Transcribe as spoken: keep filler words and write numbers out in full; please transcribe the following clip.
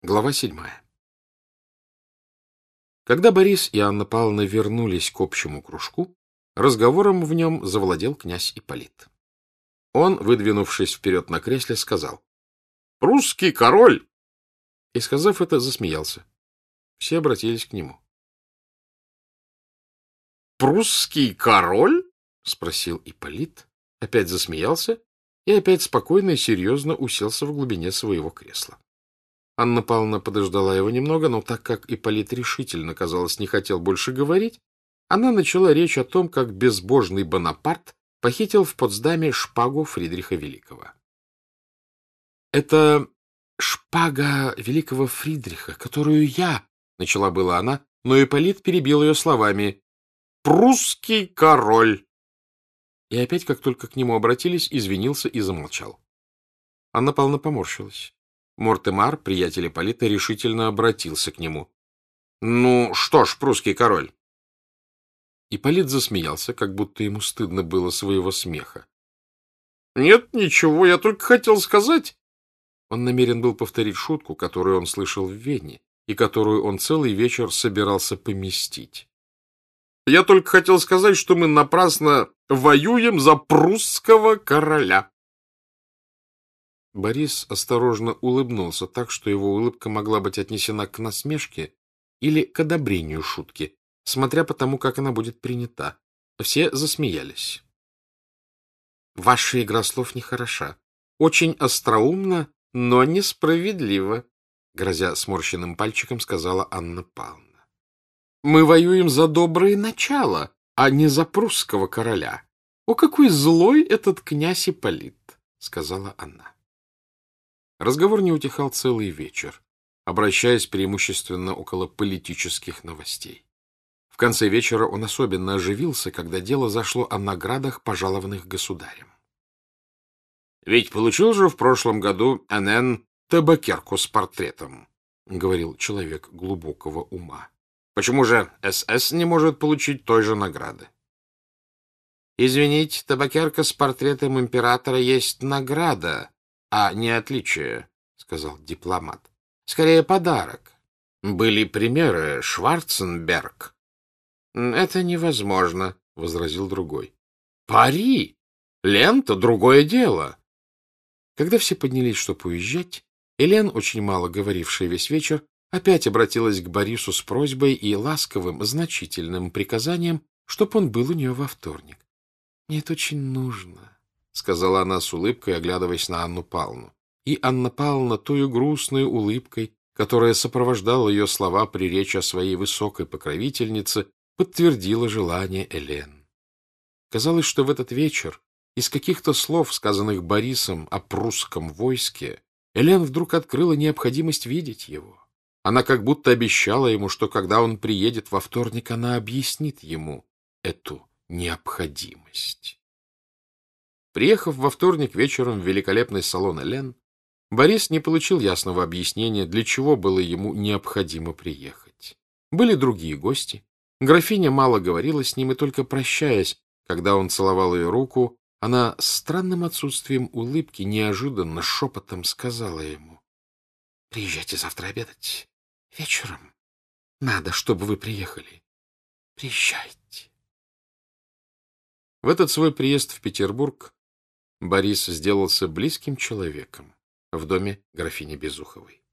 Глава седьмая. Когда Борис и Анна Павловна вернулись к общему кружку, разговором в нем завладел князь Ипполит. Он, выдвинувшись вперед на кресле, сказал: «Прусский король!» И, сказав это, засмеялся. Все обратились к нему. «Прусский король?» — спросил Ипполит, опять засмеялся и опять спокойно и серьезно уселся в глубине своего кресла. Анна Павловна подождала его немного, но так как Ипполит решительно, казалось, не хотел больше говорить, она начала речь о том, как безбожный Бонапарт похитил в Потсдаме шпагу Фридриха Великого. «Это шпага великого Фридриха, которую я...» — начала была она, но Ипполит перебил ее словами: «Прусский король!» И опять, как только к нему обратились, извинился и замолчал. Анна Павловна поморщилась. Мортемар, приятель Ипполита, решительно обратился к нему. — Ну что ж, прусский король? Ипполит засмеялся, как будто ему стыдно было своего смеха. — Нет, ничего, я только хотел сказать... Он намерен был повторить шутку, которую он слышал в Вене, и которую он целый вечер собирался поместить. — Я только хотел сказать, что мы напрасно воюем за прусского короля. Борис осторожно улыбнулся так, что его улыбка могла быть отнесена к насмешке или к одобрению шутки, смотря по тому, как она будет принята. Все засмеялись. — Ваша игра слов нехороша. Очень остроумно, но несправедливо, — грозя сморщенным пальчиком, сказала Анна Павловна. — Мы воюем за доброе начало, а не за прусского короля. О, какой злой этот князь Ипполит, — сказала она. Разговор не утихал целый вечер, обращаясь преимущественно около политических новостей. В конце вечера он особенно оживился, когда дело зашло о наградах, пожалованных государем. — Ведь получил же в прошлом году эн эн табакерку с портретом, — говорил человек глубокого ума. — Почему же эс эс не может получить той же награды? — Извините, табакерка с портретом императора есть награда, а не отличие, — сказал дипломат. — Скорее подарок. Были примеры. Шварценберг. — Это невозможно, — возразил другой. — Пари! Лента — другое дело. Когда все поднялись, чтобы уезжать, Элен, очень мало говорившая весь вечер, опять обратилась к Борису с просьбой и ласковым, значительным приказанием, чтоб он был у нее во вторник. — Мне это очень нужно, — сказала она с улыбкой, оглядываясь на Анну Павловну. И Анна Павловна тою грустной улыбкой, которая сопровождала ее слова при речи о своей высокой покровительнице, подтвердила желание Элен. Казалось, что в этот вечер из каких-то слов, сказанных Борисом о прусском войске, Элен вдруг открыла необходимость видеть его. Она как будто обещала ему, что когда он приедет во вторник, она объяснит ему эту необходимость. Приехав во вторник вечером в великолепный салон Элен, Борис не получил ясного объяснения, для чего было ему необходимо приехать. Были другие гости. Графиня мало говорила с ним, и только прощаясь, когда он целовал ее руку, она с странным отсутствием улыбки неожиданно шепотом сказала ему: — Приезжайте завтра обедать. Вечером. Надо, чтобы вы приехали. Приезжайте. В этот свой приезд в Петербург Борис сделался близким человеком в доме графини Безуховой.